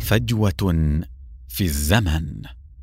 فجوة في الزمن.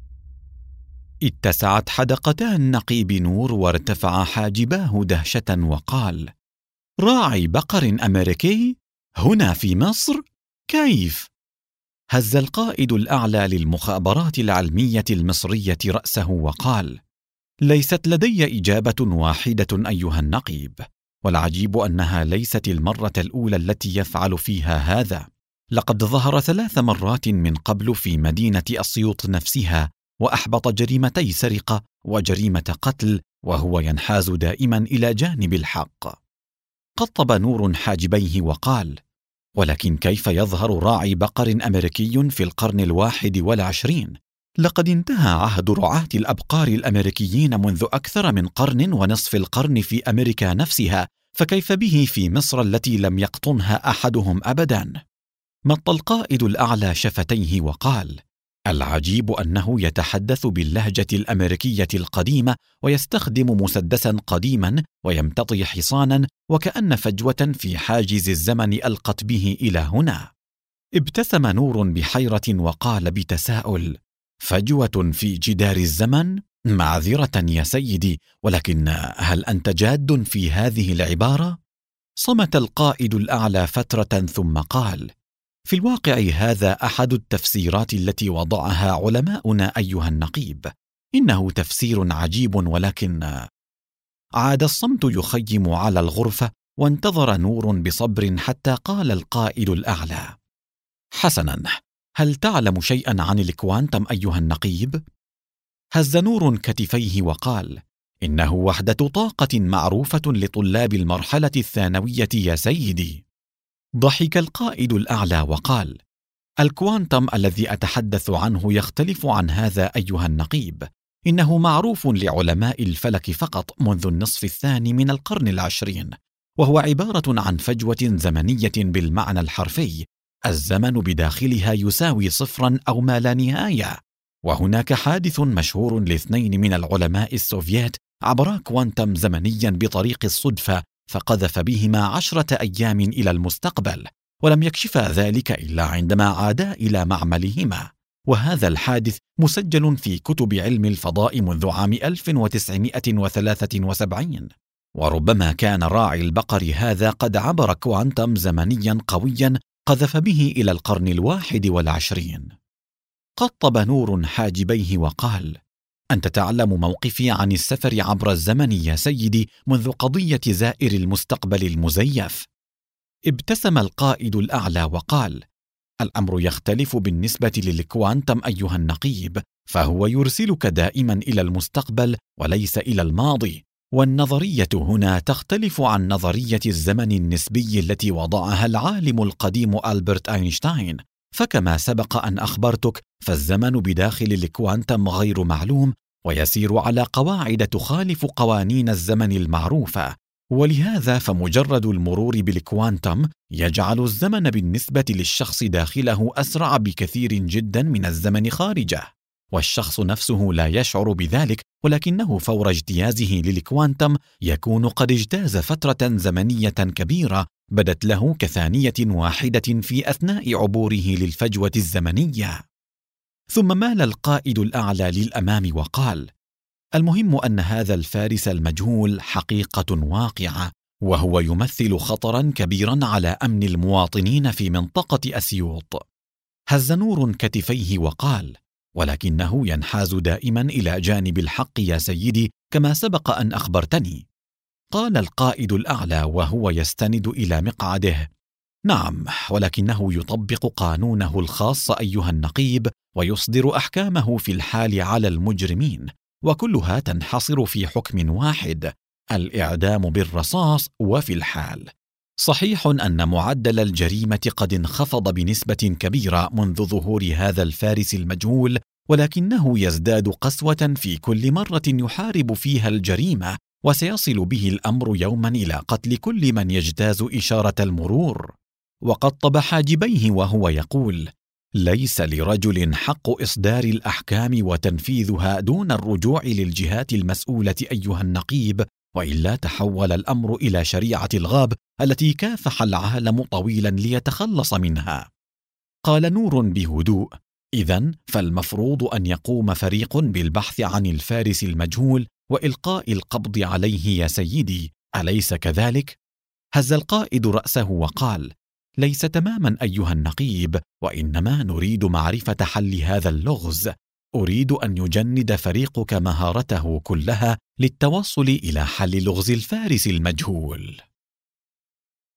اتسعت حدقتا النقيب نور وارتفع حاجباه دهشة وقال: راعي بقر أمريكي هنا في مصر؟ كيف؟ هز القائد الأعلى للمخابرات العلمية المصرية رأسه وقال: ليست لدي إجابة واحدة أيها النقيب، والعجيب أنها ليست المرة الأولى التي يفعل فيها هذا. لقد ظهر 3 مرات من قبل في مدينة أسيوط نفسها، وأحبط جريمتي سرقة وجريمة قتل، وهو ينحاز دائما إلى جانب الحق. قطب نور حاجبيه وقال: ولكن كيف يظهر راعي بقر أمريكي في القرن 21؟ لقد انتهى عهد رعاة الأبقار الأمريكيين منذ أكثر من قرن ونصف القرن في أمريكا نفسها، فكيف به في مصر التي لم يقطنها أحدهم أبدا؟ مط القائد الأعلى شفتيه وقال: العجيب أنه يتحدث باللهجة الأمريكية القديمة، ويستخدم مسدسا قديما، ويمتطي حصانا، وكأن فجوة في حاجز الزمن ألقت به إلى هنا. ابتسم نور بحيرة وقال بتساؤل: فجوة في جدار الزمن؟ معذرة يا سيدي، ولكن هل أنت جاد في هذه العبارة؟ صمت القائد الأعلى فترة ثم قال: في الواقع هذا أحد التفسيرات التي وضعها علماؤنا أيها النقيب. إنه تفسير عجيب، ولكن... عاد الصمت يخيم على الغرفة، وانتظر نور بصبر حتى قال القائد الأعلى: حسنا، هل تعلم شيئا عن الكوانتم أيها النقيب؟ هز نور كتفيه وقال: إنه وحدة طاقة معروفة لطلاب المرحلة الثانوية يا سيدي. ضحك القائد الأعلى وقال: الكوانتم الذي أتحدث عنه يختلف عن هذا أيها النقيب. إنه معروف لعلماء الفلك فقط منذ النصف الثاني من القرن 20، وهو عبارة عن فجوة زمنية بالمعنى الحرفي، الزمن بداخلها يساوي 0 أو ما لا نهاية. وهناك حادث مشهور ل2 من العلماء السوفييت عبرا كوانتم زمنيا بطريق الصدفة، فقذف بهما 10 أيام إلى المستقبل، ولم يكشفا ذلك إلا عندما عادا إلى معملهما. وهذا الحادث مسجل في كتب علم الفضاء منذ عام 1973، وربما كان راعي البقر هذا قد عبر كوانتم زمنيا قويا قذف به إلى القرن 21. قطب نور حاجبيه وقال: أنت تعلم موقفي عن السفر عبر الزمن يا سيدي منذ قضية زائر المستقبل المزيف. ابتسم القائد الأعلى وقال: الأمر يختلف بالنسبة للكوانتم أيها النقيب، فهو يرسلك دائما إلى المستقبل وليس إلى الماضي، والنظرية هنا تختلف عن نظرية الزمن النسبي التي وضعها العالم القديم ألبرت أينشتاين. فكما سبق أن أخبرتك، فالزمن بداخل الكوانتم غير معلوم، ويسير على قواعد تخالف قوانين الزمن المعروفة، ولهذا فمجرد المرور بالكوانتم يجعل الزمن بالنسبة للشخص داخله أسرع بكثير جدا من الزمن خارجه، والشخص نفسه لا يشعر بذلك، ولكنه فور اجتيازه للكوانتم يكون قد اجتاز فترة زمنية كبيرة بدت له كثانية واحدة في أثناء عبوره للفجوة الزمنية. ثم مال القائد الأعلى للأمام وقال: المهم أن هذا الفارس المجهول حقيقة واقعة، وهو يمثل خطرا كبيرا على أمن المواطنين في منطقة أسيوط. هز نور كتفيه وقال: ولكنه ينحاز دائما إلى جانب الحق يا سيدي، كما سبق أن أخبرتني. قال القائد الأعلى وهو يستند إلى مقعده: نعم، ولكنه يطبق قانونه الخاص أيها النقيب، ويصدر أحكامه في الحال على المجرمين، وكلها تنحصر في حكم واحد: الإعدام بالرصاص. وفي الحال صحيح أن معدل الجريمة قد انخفض بنسبة كبيرة منذ ظهور هذا الفارس المجهول، ولكنه يزداد قسوة في كل مرة يحارب فيها الجريمة، وسيصل به الأمر يوما إلى قتل كل من يجتاز إشارة المرور. وقطب حاجبيه وهو يقول: ليس لرجل حق إصدار الأحكام وتنفيذها دون الرجوع للجهات المسؤولة أيها النقيب، وإلا تحول الأمر إلى شريعة الغاب التي كافح العالم طويلا ليتخلص منها. قال نور بهدوء: إذن فالمفروض أن يقوم فريق بالبحث عن الفارس المجهول وإلقاء القبض عليه يا سيدي، أليس كذلك؟ هز القائد رأسه وقال: ليس تماما أيها النقيب، وإنما نريد معرفة حل هذا اللغز. أريد أن يجند فريقك مهارته كلها للتوصل إلى حل لغز الفارس المجهول.